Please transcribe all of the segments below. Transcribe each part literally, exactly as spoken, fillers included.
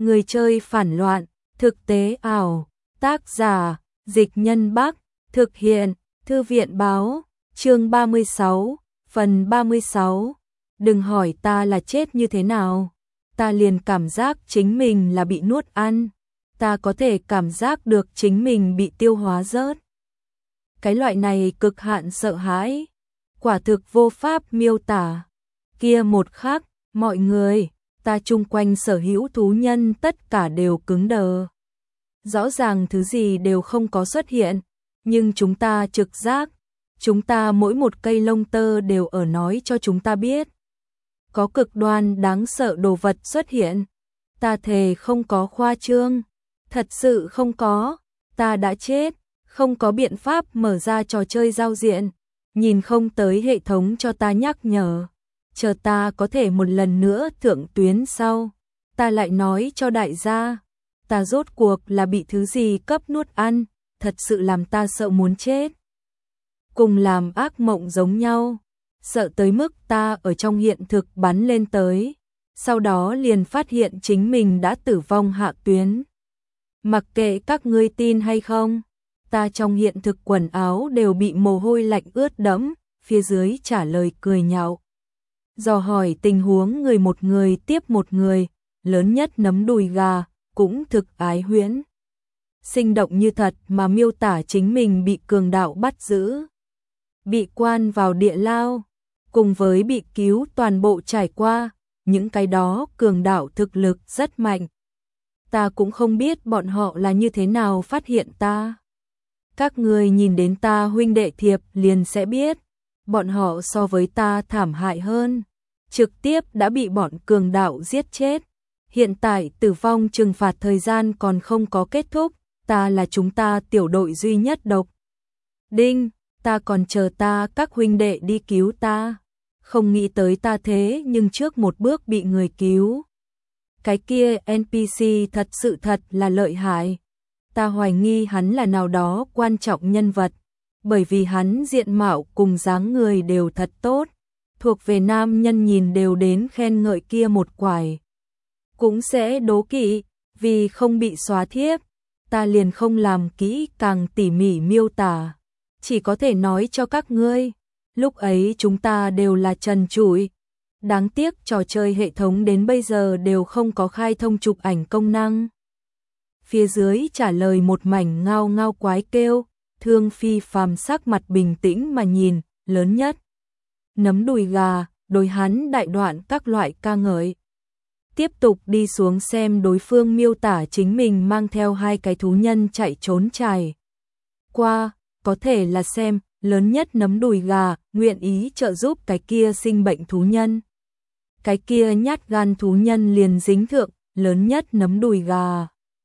Người chơi phản loạn, thực tế ảo, tác giả, Dịch Nhân Bắc, thực hiện, Thư viện báo, chương ba mươi sáu, phần ba mươi sáu. Đừng hỏi ta là chết như thế nào, ta liền cảm giác chính mình là bị nuốt ăn, ta có thể cảm giác được chính mình bị tiêu hóa rớt. Cái loại này cực hạn sợ hãi, quả thực vô pháp miêu tả. Kia một khắc, mọi người, ta chung quanh sở hữu thú nhân tất cả đều cứng đờ. Rõ ràng thứ gì đều không có xuất hiện, nhưng chúng ta trực giác, chúng ta mỗi một cây lông tơ đều ở nói cho chúng ta biết. Có cực đoan đáng sợ đồ vật xuất hiện, ta thề không có khoa trương, thật sự không có, ta đã chết, không có biện pháp mở ra trò chơi giao diện, nhìn không tới hệ thống cho ta nhắc nhở. Chờ ta có thể một lần nữa thượng tuyến sau, ta lại nói cho đại gia, ta rốt cuộc là bị thứ gì cấp nuốt ăn, thật sự làm ta sợ muốn chết. Cùng làm ác mộng giống nhau, sợ tới mức ta ở trong hiện thực bắn lên tới, sau đó liền phát hiện chính mình đã tử vong hạ tuyến. Mặc kệ các ngươi tin hay không, ta trong hiện thực quần áo đều bị mồ hôi lạnh ướt đẫm, phía dưới trả lời cười nhạo. Dò hỏi tình huống người một người tiếp một người, lớn nhất nấm đùi gà, cũng thực ái huyễn. Sinh động như thật mà miêu tả chính mình bị cường đạo bắt giữ, bị quan vào địa lao, cùng với bị cứu toàn bộ trải qua, những cái đó cường đạo thực lực rất mạnh. Ta cũng không biết bọn họ là như thế nào phát hiện ta. Các người nhìn đến ta huynh đệ thiệp liền sẽ biết, bọn họ so với ta thảm hại hơn, trực tiếp đã bị bọn cường đạo giết chết. Hiện tại tử vong trừng phạt thời gian còn không có kết thúc, ta là chúng ta tiểu đội duy nhất độc. Đinh, ta còn chờ ta các huynh đệ đi cứu ta, không nghĩ tới ta thế nhưng trước một bước bị người cứu. Cái kia en pê xê thật sự thật là lợi hại, ta hoài nghi hắn là nào đó quan trọng nhân vật, bởi vì hắn diện mạo cùng dáng người đều thật tốt, thuộc về nam nhân nhìn đều đến khen ngợi kia một quải. Cũng sẽ đố kỵ, vì không bị xóa thiếp, ta liền không làm kỹ càng tỉ mỉ miêu tả, chỉ có thể nói cho các ngươi, lúc ấy chúng ta đều là trần trụi. Đáng tiếc trò chơi hệ thống đến bây giờ đều không có khai thông chụp ảnh công năng. Phía dưới trả lời một mảnh ngao ngao quái kêu, Thương Phi Phàm sắc mặt bình tĩnh mà nhìn, lớn nhất. Nấm đùi gà, đối hắn đại đoạn các loại ca ngợi. Tiếp tục đi xuống xem đối phương miêu tả chính mình mang theo hai cái thú nhân chạy trốn trải qua, có thể là xem, lớn nhất nấm đùi gà, nguyện ý trợ giúp cái kia sinh bệnh thú nhân. Cái kia nhát gan thú nhân liền dính thượng, lớn nhất nấm đùi gà.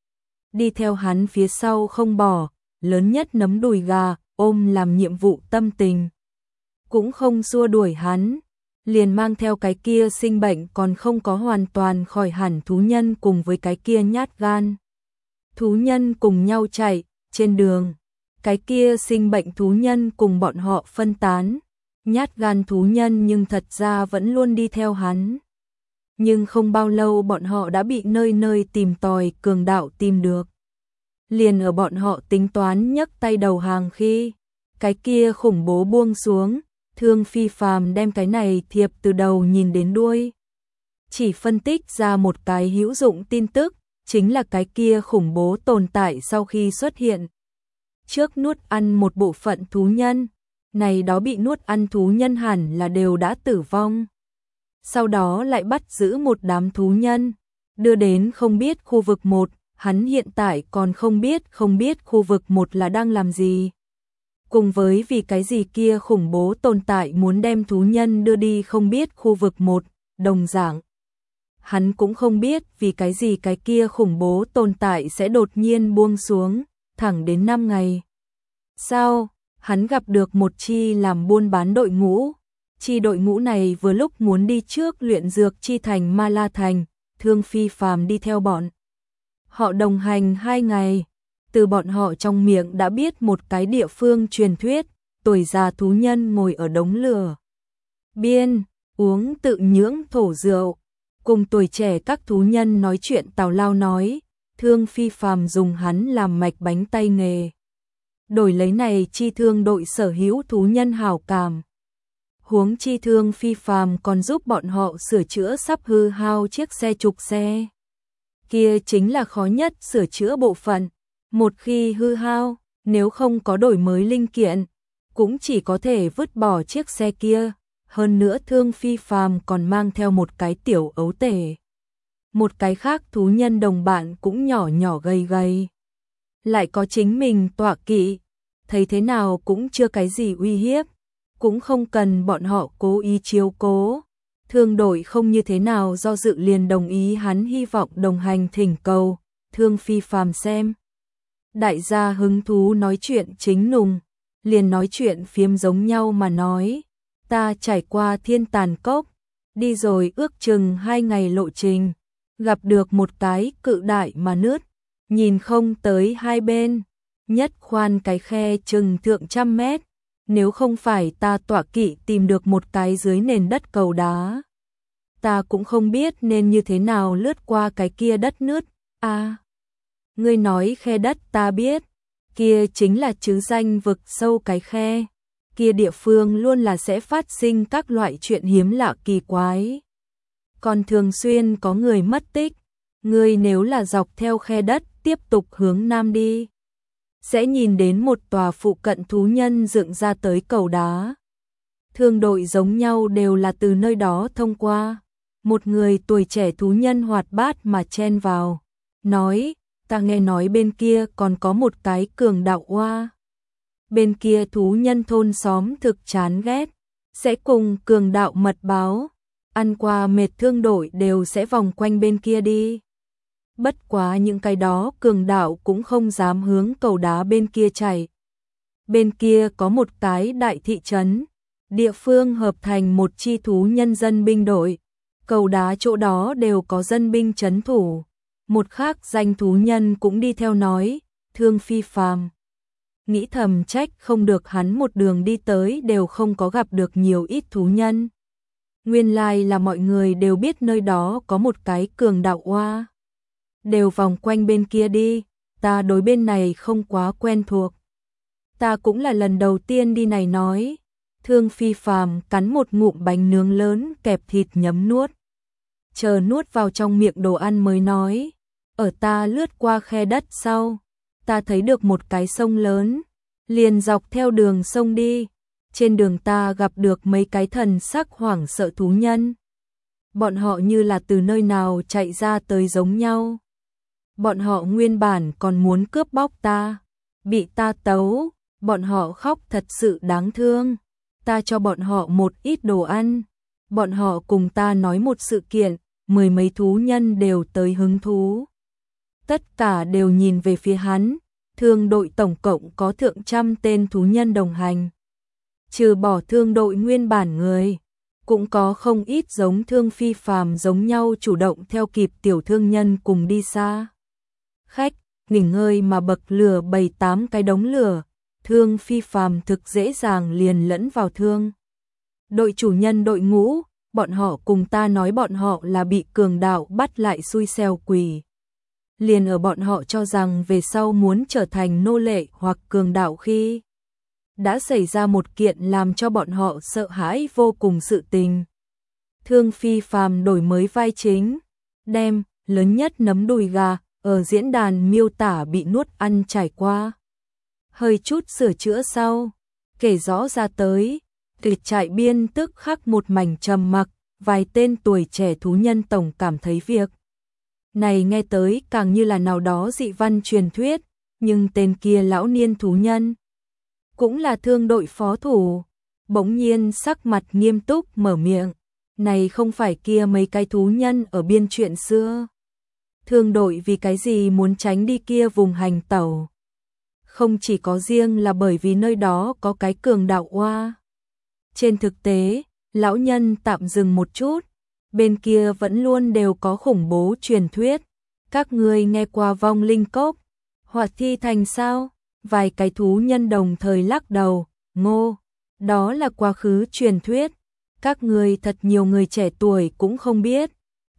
Đi theo hắn phía sau không bỏ, lớn nhất nấm đùi gà, ôm làm nhiệm vụ tâm tình. Cũng không xua đuổi hắn, liền mang theo cái kia sinh bệnh còn không có hoàn toàn khỏi hẳn thú nhân cùng với cái kia nhát gan. Thú nhân cùng nhau chạy, trên đường, cái kia sinh bệnh thú nhân cùng bọn họ phân tán. Nhát gan thú nhân nhưng thật ra vẫn luôn đi theo hắn. Nhưng không bao lâu bọn họ đã bị nơi nơi tìm tòi cường đạo tìm được. Liền ở bọn họ tính toán nhấc tay đầu hàng khi cái kia khủng bố buông xuống, Thương Phi Phàm đem cái này thiệp từ đầu nhìn đến đuôi. Chỉ phân tích ra một cái hữu dụng tin tức, chính là cái kia khủng bố tồn tại sau khi xuất hiện. Trước nuốt ăn một bộ phận thú nhân, này đó bị nuốt ăn thú nhân hẳn là đều đã tử vong. Sau đó lại bắt giữ một đám thú nhân, đưa đến không biết khu vực một, hắn hiện tại còn không biết không biết khu vực một là đang làm gì. Cùng với vì cái gì kia khủng bố tồn tại muốn đem thú nhân đưa đi không biết khu vực một, đồng dạng. Hắn cũng không biết vì cái gì cái kia khủng bố tồn tại sẽ đột nhiên buông xuống, thẳng đến năm ngày. Sau, hắn gặp được một chi làm buôn bán đội ngũ. Chi đội ngũ này vừa lúc muốn đi trước luyện dược chi thành Ma La Thành, Thương Phi Phàm đi theo bọn. Họ đồng hành hai ngày, từ bọn họ trong miệng đã biết một cái địa phương truyền thuyết, tuổi già thú nhân ngồi ở đống lửa biên, uống tự nhưỡng thổ rượu, Cùng tuổi trẻ các thú nhân nói chuyện tào lao nói, Thương Phi Phàm dùng hắn làm mạch bánh tay nghề. Đổi lấy này chi Thương đội sở hữu thú nhân hảo cảm. Huống chi Thương Phi Phàm còn giúp bọn họ sửa chữa sắp hư hao chiếc xe trục xe. Kia chính là khó nhất sửa chữa bộ phận. Một khi hư hao, nếu không có đổi mới linh kiện, cũng chỉ có thể vứt bỏ chiếc xe kia. Hơn nữa Thương Phi Phàm còn mang theo một cái tiểu ấu tể. Một cái khác thú nhân đồng bạn cũng nhỏ nhỏ gầy gầy. Lại có chính mình tọa kỵ, thấy thế nào cũng chưa cái gì uy hiếp, cũng không cần bọn họ cố ý chiếu cố. Thương đội không như thế nào do dự liền đồng ý hắn hy vọng đồng hành thỉnh cầu. Thương Phi Phàm xem đại gia hứng thú nói chuyện chính nùng, liền nói chuyện phiếm giống nhau mà nói, ta trải qua Thiên Tàn Cốc, đi rồi ước chừng hai ngày lộ trình, gặp được một cái cự đại mà nứt, nhìn không tới hai bên, nhất khoan cái khe chừng thượng trăm mét, nếu không phải ta tọa kỵ tìm được một cái dưới nền đất cầu đá, ta cũng không biết nên như thế nào lướt qua cái kia đất nứt. A, à, ngươi nói khe đất ta biết, kia chính là chứ danh vực sâu cái khe, kia địa phương luôn là sẽ phát sinh các loại chuyện hiếm lạ kỳ quái. Còn thường xuyên có người mất tích, ngươi nếu là dọc theo khe đất tiếp tục hướng nam đi, sẽ nhìn đến một tòa phụ cận thú nhân dựng ra tới cầu đá. Thương đội giống nhau đều là từ nơi đó thông qua. Một người tuổi trẻ thú nhân hoạt bát mà chen vào, nói, ta nghe nói bên kia còn có một cái cường đạo oa. Bên kia thú nhân thôn xóm thực chán ghét, sẽ cùng cường đạo mật báo, ăn qua mệt thương đội đều sẽ vòng quanh bên kia đi. Bất quá những cái đó cường đạo cũng không dám hướng cầu đá bên kia chạy. Bên kia có một cái đại thị trấn, địa phương hợp thành một chi thú nhân dân binh đội, cầu đá chỗ đó đều có dân binh trấn thủ. Một khác danh thú nhân cũng đi theo nói, Thương Phi Phàm nghĩ thầm trách không được hắn một đường đi tới đều không có gặp được nhiều ít thú nhân. Nguyên lai là mọi người đều biết nơi đó có một cái cường đạo oa, đều vòng quanh bên kia đi, ta đối bên này không quá quen thuộc. Ta cũng là lần đầu tiên đi này nói. Thương Phi Phàm cắn một ngụm bánh nướng lớn kẹp thịt nhấm nuốt. Chờ nuốt vào trong miệng đồ ăn mới nói, ở ta lướt qua khe đất sau, ta thấy được một cái sông lớn, liền dọc theo đường sông đi, trên đường ta gặp được mấy cái thần sắc hoảng sợ thú nhân. Bọn họ như là từ nơi nào chạy ra tới giống nhau. Bọn họ nguyên bản còn muốn cướp bóc ta, bị ta tấu, bọn họ khóc thật sự đáng thương. Ta cho bọn họ một ít đồ ăn, bọn họ cùng ta nói một sự kiện, mười mấy thú nhân đều tới hứng thú. Tất cả đều nhìn về phía hắn, thương đội tổng cộng có thượng trăm tên thú nhân đồng hành. Trừ bỏ thương đội nguyên bản người, cũng có không ít giống Thương Phi Phàm giống nhau chủ động theo kịp tiểu thương nhân cùng đi xa. Khách, nghỉ ngơi mà bậc lửa bảy tám cái đống lửa. Thương Phi Phàm thực dễ dàng liền lẫn vào thương đội chủ nhân đội ngũ, bọn họ cùng ta nói bọn họ là bị cường đạo bắt lại xui xẻo quỷ. Liền ở bọn họ cho rằng về sau muốn trở thành nô lệ hoặc cường đạo khi đã xảy ra một kiện làm cho bọn họ sợ hãi vô cùng sự tình. Thương Phi Phàm đổi mới vai chính, đem lớn nhất nấm đùi gà ở diễn đàn miêu tả bị nuốt ăn trải qua. Hơi chút sửa chữa sau, kể rõ ra tới, kịch trại biên tức khắc một mảnh trầm mặc, vài tên tuổi trẻ thú nhân tổng cảm thấy việc này nghe tới càng như là nào đó dị văn truyền thuyết, nhưng tên kia lão niên thú nhân cũng là thương đội phó thủ, bỗng nhiên sắc mặt nghiêm túc mở miệng, này không phải kia mấy cái thú nhân ở biên chuyện xưa. Thương đội vì cái gì muốn tránh đi kia vùng hành tẩu? Không chỉ có riêng là bởi vì nơi đó có cái cường đạo oa. Trên thực tế, lão nhân tạm dừng một chút, bên kia vẫn luôn đều có khủng bố truyền thuyết. Các ngươi nghe qua vong linh cốc, Hoạt Thi Thành sao? Vài cái thú nhân đồng thời lắc đầu, ngô, đó là quá khứ truyền thuyết. Các ngươi thật nhiều người trẻ tuổi cũng không biết.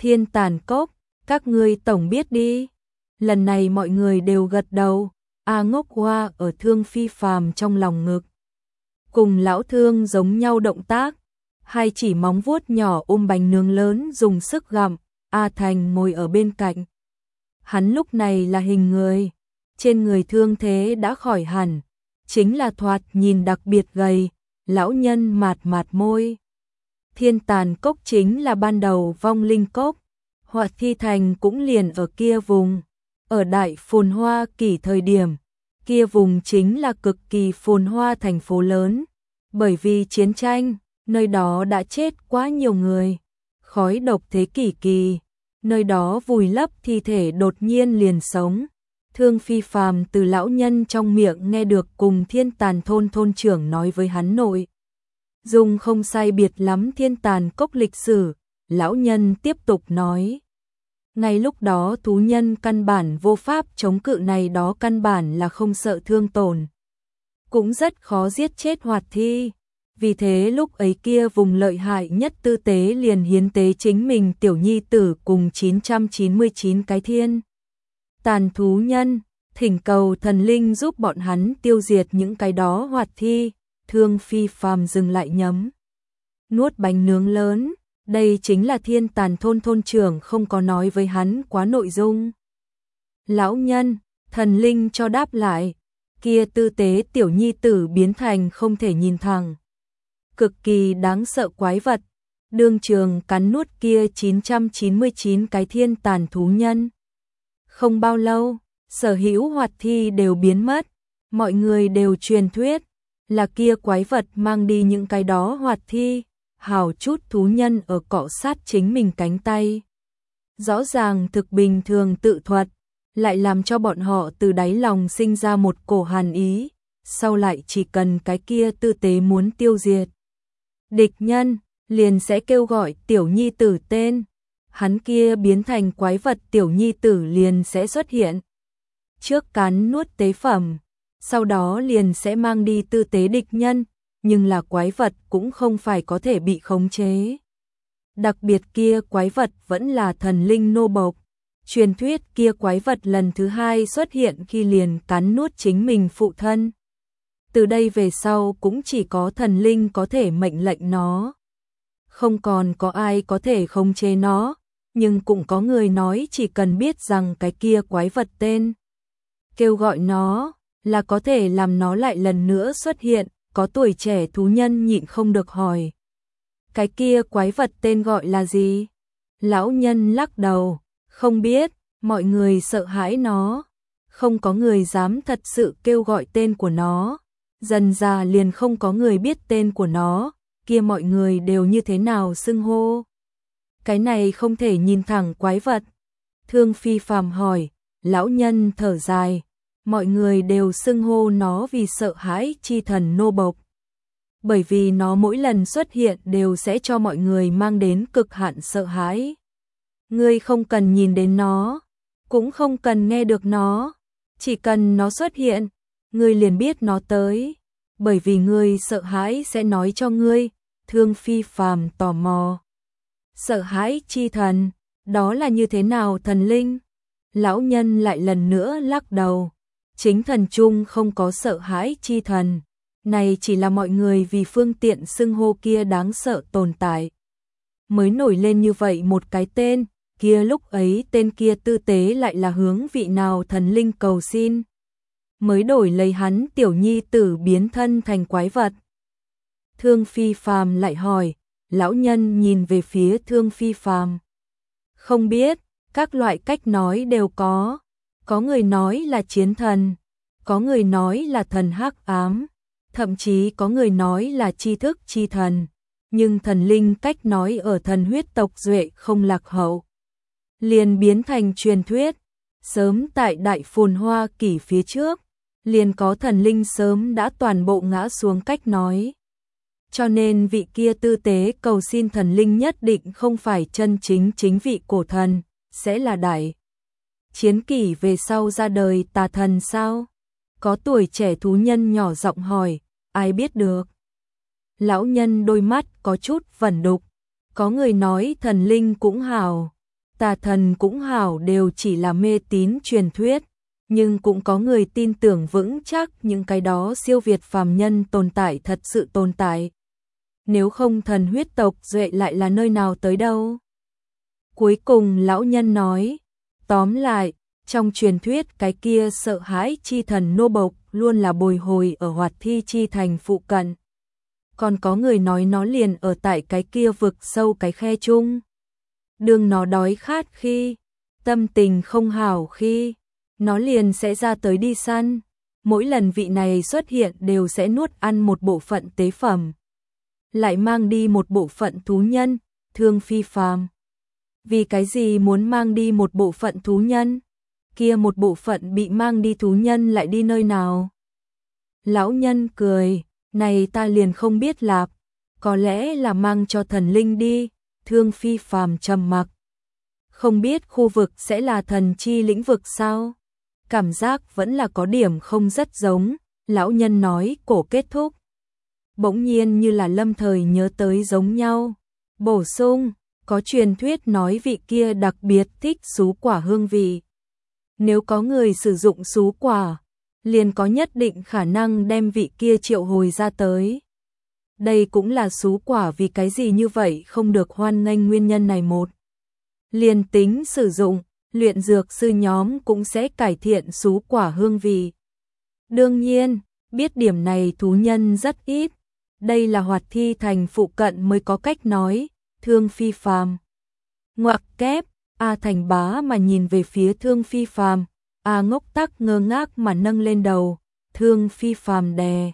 Thiên Tàn Cốc, các ngươi tổng biết đi. Lần này mọi người đều gật đầu. A Ngốc Hoa ở Thương Phi Phàm trong lòng ngực. Cùng lão Thương giống nhau động tác, hai chỉ móng vuốt nhỏ ôm bánh nướng lớn dùng sức gặm. A Thành ngồi ở bên cạnh. Hắn lúc này là hình người, trên người thương thế đã khỏi hẳn, chính là thoạt nhìn đặc biệt gầy. Lão nhân mạt mạt môi. Thiên Tàn Cốc chính là ban đầu vong linh cốc, Hoạt Thi Thành cũng liền ở kia vùng. Ở đại phồn hoa kỳ thời điểm, kia vùng chính là cực kỳ phồn hoa thành phố lớn. Bởi vì chiến tranh, nơi đó đã chết quá nhiều người. Khói độc thế kỷ kỳ, nơi đó vùi lấp thi thể đột nhiên liền sống. Thương Phi Phàm từ lão nhân trong miệng nghe được cùng Thiên Tàn thôn thôn trưởng nói với hắn nội. Dùng không sai biệt lắm Thiên Tàn Cốc lịch sử, lão nhân tiếp tục nói. Ngay lúc đó thú nhân căn bản vô pháp chống cự, này đó căn bản là không sợ thương tổn. Cũng rất khó giết chết Hoạt Thi. Vì thế lúc ấy kia vùng lợi hại nhất tư tế liền hiến tế chính mình tiểu nhi tử cùng chín trăm chín mươi chín cái thiên tàn thú nhân, thỉnh cầu thần linh giúp bọn hắn tiêu diệt những cái đó Hoạt Thi. Thương Phi Phàm dừng lại nhấm nuốt bánh nướng lớn, đây chính là Thiên Tàn thôn thôn trưởng không có nói với hắn quá nội dung. Lão nhân, thần linh cho đáp lại, kia tư tế tiểu nhi tử biến thành không thể nhìn thẳng, cực kỳ đáng sợ quái vật, đương trường cắn nuốt kia chín trăm chín mươi chín cái thiên tàn thú nhân. Không bao lâu, sở hữu Hoạt Thi đều biến mất, mọi người đều truyền thuyết là kia quái vật mang đi những cái đó Hoạt Thi, hào chút thú nhân ở cọ sát chính mình cánh tay. Rõ ràng thực bình thường tự thuật, lại làm cho bọn họ từ đáy lòng sinh ra một cổ hàn ý, sau lại chỉ cần cái kia tư tế muốn tiêu diệt địch nhân, liền sẽ kêu gọi tiểu nhi tử tên, hắn kia biến thành quái vật tiểu nhi tử liền sẽ xuất hiện. Trước cắn nuốt tế phẩm, sau đó liền sẽ mang đi tư tế địch nhân, nhưng là quái vật cũng không phải có thể bị khống chế. Đặc biệt kia quái vật vẫn là thần linh nô bộc. Truyền thuyết kia quái vật lần thứ hai xuất hiện khi liền cắn nuốt chính mình phụ thân. Từ đây về sau cũng chỉ có thần linh có thể mệnh lệnh nó. Không còn có ai có thể khống chế nó, nhưng cũng có người nói chỉ cần biết rằng cái kia quái vật tên, kêu gọi nó, là có thể làm nó lại lần nữa xuất hiện. Có tuổi trẻ thú nhân nhịn không được hỏi. Cái kia quái vật tên gọi là gì? Lão nhân lắc đầu, không biết, mọi người sợ hãi nó. Không có người dám thật sự kêu gọi tên của nó. Dần già liền không có người biết tên của nó, kia mọi người đều như thế nào xưng hô. Cái này không thể nhìn thẳng quái vật. Thương Phi Phàm hỏi, lão nhân thở dài. Mọi người đều xưng hô nó vì sợ hãi chi thần nô bộc. Bởi vì nó mỗi lần xuất hiện đều sẽ cho mọi người mang đến cực hạn sợ hãi. Ngươi không cần nhìn đến nó, cũng không cần nghe được nó, chỉ cần nó xuất hiện, ngươi liền biết nó tới, bởi vì ngươi sợ hãi sẽ nói cho ngươi. Thương Phi Phàm tò mò. Sợ hãi chi thần, đó là như thế nào thần linh? Lão nhân lại lần nữa lắc đầu. Chính thần chung không có sợ hãi chi thần, này chỉ là mọi người vì phương tiện xưng hô kia đáng sợ tồn tại. Mới nổi lên như vậy một cái tên, kia lúc ấy tên kia tư tế lại là hướng vị nào thần linh cầu xin. Mới đổi lấy hắn tiểu nhi tử biến thân thành quái vật. Thương Phi Phàm lại hỏi, lão nhân nhìn về phía Thương Phi Phàm. Không biết, các loại cách nói đều có. Có người nói là chiến thần, có người nói là thần hắc ám, thậm chí có người nói là tri thức chi thần, nhưng thần linh cách nói ở thần huyết tộc duệ không lạc hậu, liền biến thành truyền thuyết. Sớm tại đại phồn hoa kỷ phía trước, liền có thần linh sớm đã toàn bộ ngã xuống cách nói. Cho nên vị kia tư tế cầu xin thần linh nhất định không phải chân chính chính vị cổ thần, sẽ là đại chiến kỷ về sau ra đời tà thần sao? Có tuổi trẻ thú nhân nhỏ giọng hỏi, ai biết được? Lão nhân đôi mắt có chút vẩn đục, có người nói thần linh cũng hào, tà thần cũng hảo đều chỉ là mê tín truyền thuyết, nhưng cũng có người tin tưởng vững chắc những cái đó siêu việt phàm nhân tồn tại thật sự tồn tại. Nếu không thần huyết tộc duệ lại là nơi nào tới đâu? Cuối cùng lão nhân nói, tóm lại, trong truyền thuyết cái kia sợ hãi chi thần nô bộc luôn là bồi hồi ở Hoạt Thi chi thành phụ cận. Còn có người nói nó liền ở tại cái kia vực sâu cái khe chung. Đương nó đói khát khi, tâm tình không hảo khi, nó liền sẽ ra tới đi săn. Mỗi lần vị này xuất hiện đều sẽ nuốt ăn một bộ phận tế phẩm, lại mang đi một bộ phận thú nhân, thương phi phàm. Vì cái gì muốn mang đi một bộ phận thú nhân? Kia một bộ phận bị mang đi thú nhân lại đi nơi nào? Lão nhân cười, này ta liền không biết lạp, có lẽ là mang cho thần linh đi. Thương phi phàm trầm mặc. Không biết khu vực sẽ là thần chi lĩnh vực sao? Cảm giác vẫn là có điểm không rất giống, lão nhân nói cổ kết thúc. Bỗng nhiên như là lâm thời nhớ tới giống nhau. Bổ sung, có truyền thuyết nói vị kia đặc biệt thích sú quả hương vị. Nếu có người sử dụng sú quả, liền có nhất định khả năng đem vị kia triệu hồi ra tới. Đây cũng là sú quả vì cái gì như vậy không được hoan nghênh nguyên nhân này một. Liền tính sử dụng, luyện dược sư nhóm cũng sẽ cải thiện sú quả hương vị. Đương nhiên, biết điểm này thú nhân rất ít. Đây là Hoạt Thi thành phụ cận mới có cách nói, thương phi phàm. Ngoặc kép, A Thành bá mà nhìn về phía thương phi phàm, A ngốc tắc ngơ ngác mà nâng lên đầu, thương phi phàm đè.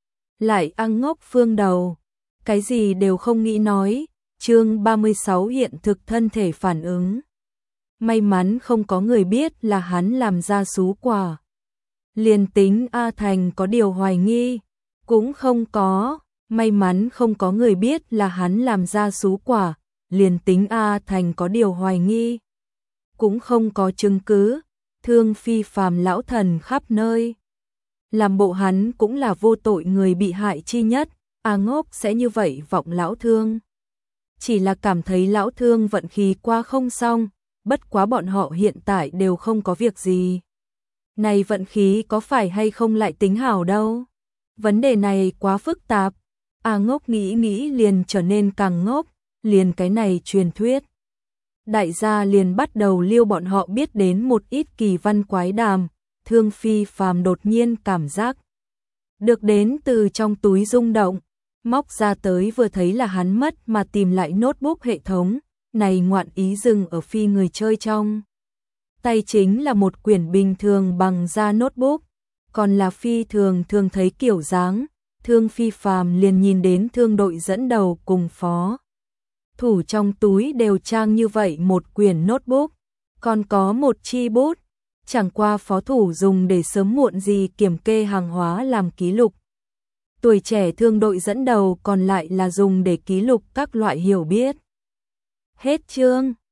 Lại A ngốc phương đầu, cái gì đều không nghĩ nói, chương ba mươi sáu hiện thực thân thể phản ứng. May mắn không có người biết là hắn làm ra sú quả. Liền tính A Thành có điều hoài nghi, cũng không có, may mắn không có người biết là hắn làm ra sú quả, liền tính A Thành có điều hoài nghi, cũng không có chứng cứ, thương phi phàm lão thần khắp nơi. Làm bộ hắn cũng là vô tội người bị hại chi nhất, A ngốc sẽ như vậy vọng lão thương. Chỉ là cảm thấy lão thương vận khí qua không xong, bất quá bọn họ hiện tại đều không có việc gì. Này vận khí có phải hay không lại tính hảo đâu. Vấn đề này quá phức tạp. A ngốc nghĩ nghĩ liền trở nên càng ngốc, liền cái này truyền thuyết. Đại gia liền bắt đầu liêu bọn họ biết đến một ít kỳ văn quái đàm, thương phi phàm đột nhiên cảm giác được đến từ trong túi rung động, móc ra tới vừa thấy là hắn mất mà tìm lại notebook hệ thống, này ngoạn ý dừng ở phi người chơi trong. Tay chính là một quyển bình thường bằng da notebook, còn là phi thường thường thấy kiểu dáng, thương phi phàm liền nhìn đến thương đội dẫn đầu cùng phó. Thủ trong túi đều trang như vậy một quyển notebook, còn có một chi bút, chẳng qua phó thủ dùng để sớm muộn gì kiểm kê hàng hóa làm ký lục. Tuổi trẻ thương đội dẫn đầu còn lại là dùng để ký lục các loại hiểu biết. Hết chương.